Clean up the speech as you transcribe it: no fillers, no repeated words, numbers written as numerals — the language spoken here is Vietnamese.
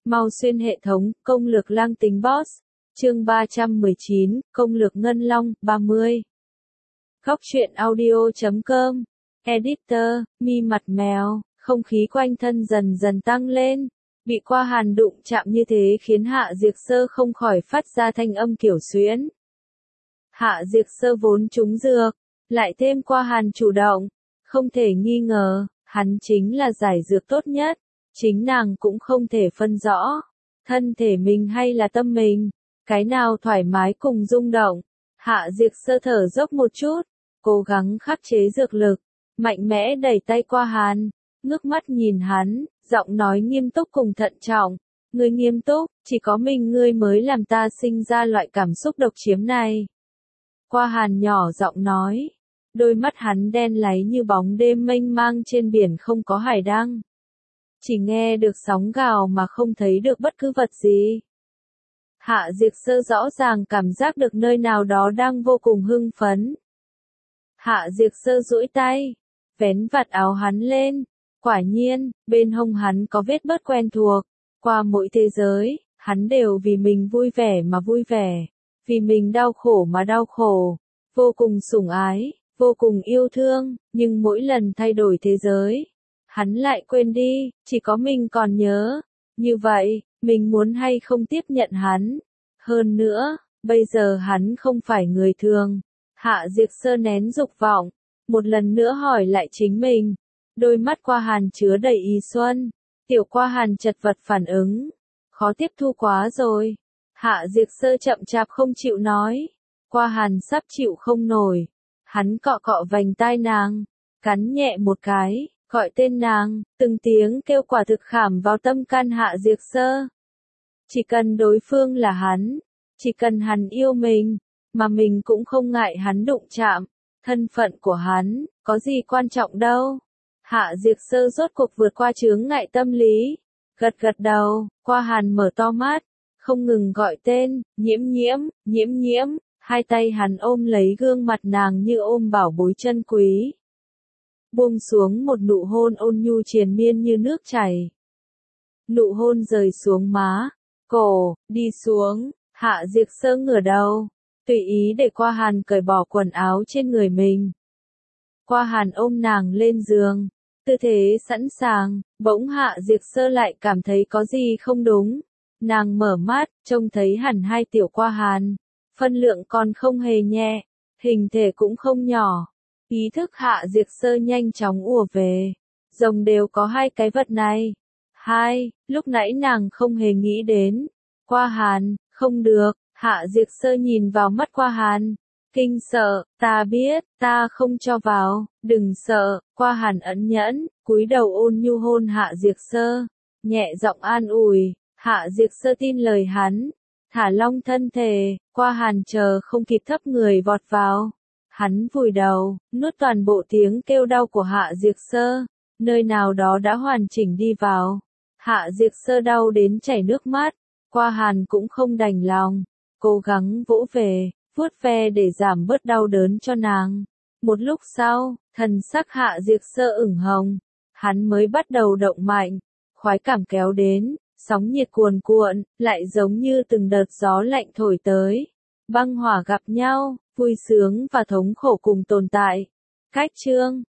Mau xuyên hệ thống, công lược lang tính boss. Chương 319, công lược ngân long, 30. Góc truyện audio.com. Editor, mi mặt mèo, không khí quanh thân dần dần tăng lên. Bị qua hàn đụng chạm như thế khiến Hạ Diệt Sơ không khỏi phát ra thanh âm kiểu xuyến. Hạ Diệt Sơ vốn trúng dược, lại thêm qua hàn chủ động. Không thể nghi ngờ, hắn chính là giải dược tốt nhất. Chính nàng cũng không thể phân rõ, thân thể mình hay là tâm mình, cái nào thoải mái cùng rung động. Hạ Diệt Sơ thở dốc một chút, cố gắng khắc chế dược lực, mạnh mẽ đẩy tay qua hàn, ngước mắt nhìn hắn, giọng nói nghiêm túc cùng thận trọng. Ngươi nghiêm túc, chỉ có mình ngươi mới làm ta sinh ra loại cảm xúc độc chiếm này. Qua hàn nhỏ giọng nói, đôi mắt hắn đen láy như bóng đêm mênh mang trên biển không có hải đăng. Chỉ nghe được sóng gào mà không thấy được bất cứ vật gì. Hạ Diệt Sơ rõ ràng cảm giác được nơi nào đó đang vô cùng hưng phấn. Hạ Diệt Sơ duỗi tay, vén vạt áo hắn lên. Quả nhiên, bên hông hắn có vết bớt quen thuộc. Qua mỗi thế giới, hắn đều vì mình vui vẻ mà vui vẻ. Vì mình đau khổ mà đau khổ. Vô cùng sủng ái, vô cùng yêu thương, nhưng mỗi lần thay đổi thế giới, hắn lại quên đi, chỉ có mình còn nhớ. Như vậy, mình muốn hay không tiếp nhận hắn. Hơn nữa, bây giờ hắn không phải người thường. Hạ Diệt Sơ nén dục vọng, một lần nữa hỏi lại chính mình. Đôi mắt qua hàn chứa đầy ý xuân. Tiểu qua hàn chật vật phản ứng. Khó tiếp thu quá rồi. Hạ Diệt Sơ chậm chạp không chịu nói. Qua hàn sắp chịu không nổi. Hắn cọ cọ vành tai nàng, cắn nhẹ một cái. Gọi tên nàng, từng tiếng kêu quả thực khảm vào tâm can Hạ Diệt Sơ. Chỉ cần đối phương là hắn, chỉ cần hắn yêu mình, mà mình cũng không ngại hắn đụng chạm, thân phận của hắn, có gì quan trọng đâu. Hạ Diệt Sơ rốt cuộc vượt qua chướng ngại tâm lý, gật gật đầu, qua hàn mở to mắt, không ngừng gọi tên, nhiễm nhiễm, nhiễm nhiễm, hai tay hắn ôm lấy gương mặt nàng như ôm bảo bối chân quý. Buông xuống một nụ hôn ôn nhu triền miên như nước chảy. Nụ hôn rời xuống má, cổ, đi xuống, Hạ Diệt Sơ ngửa đầu, tùy ý để qua hàn cởi bỏ quần áo trên người mình. Qua hàn ôm nàng lên giường, tư thế sẵn sàng, bỗng Hạ Diệt Sơ lại cảm thấy có gì không đúng. Nàng mở mắt, trông thấy hẳn hai tiểu qua hàn, phân lượng còn không hề nhẹ, hình thể cũng không nhỏ. Ý thức Hạ Diệt Sơ nhanh chóng ùa về. Rồng đều có hai cái vật này. Lúc nãy nàng không hề nghĩ đến. Qua hàn, không được, Hạ Diệt Sơ nhìn vào mắt qua hàn. Kinh sợ, ta biết, ta không cho vào, đừng sợ, qua hàn ẩn nhẫn, cúi đầu ôn nhu hôn Hạ Diệt Sơ. Nhẹ giọng an ủi, Hạ Diệt Sơ tin lời hắn. Thả lỏng thân thể, qua hàn chờ không kịp thấp người vọt vào. Hắn vùi đầu, nuốt toàn bộ tiếng kêu đau của Hạ Diệt Sơ, nơi nào đó đã hoàn chỉnh đi vào. Hạ Diệt Sơ đau đến chảy nước mắt, qua hàn cũng không đành lòng, cố gắng vỗ về, vuốt ve để giảm bớt đau đớn cho nàng. Một lúc sau, thần sắc Hạ Diệt Sơ ửng hồng, hắn mới bắt đầu động mạnh, khoái cảm kéo đến, sóng nhiệt cuồn cuộn, lại giống như từng đợt gió lạnh thổi tới. Băng hỏa gặp nhau, vui sướng và thống khổ cùng tồn tại. Cách chương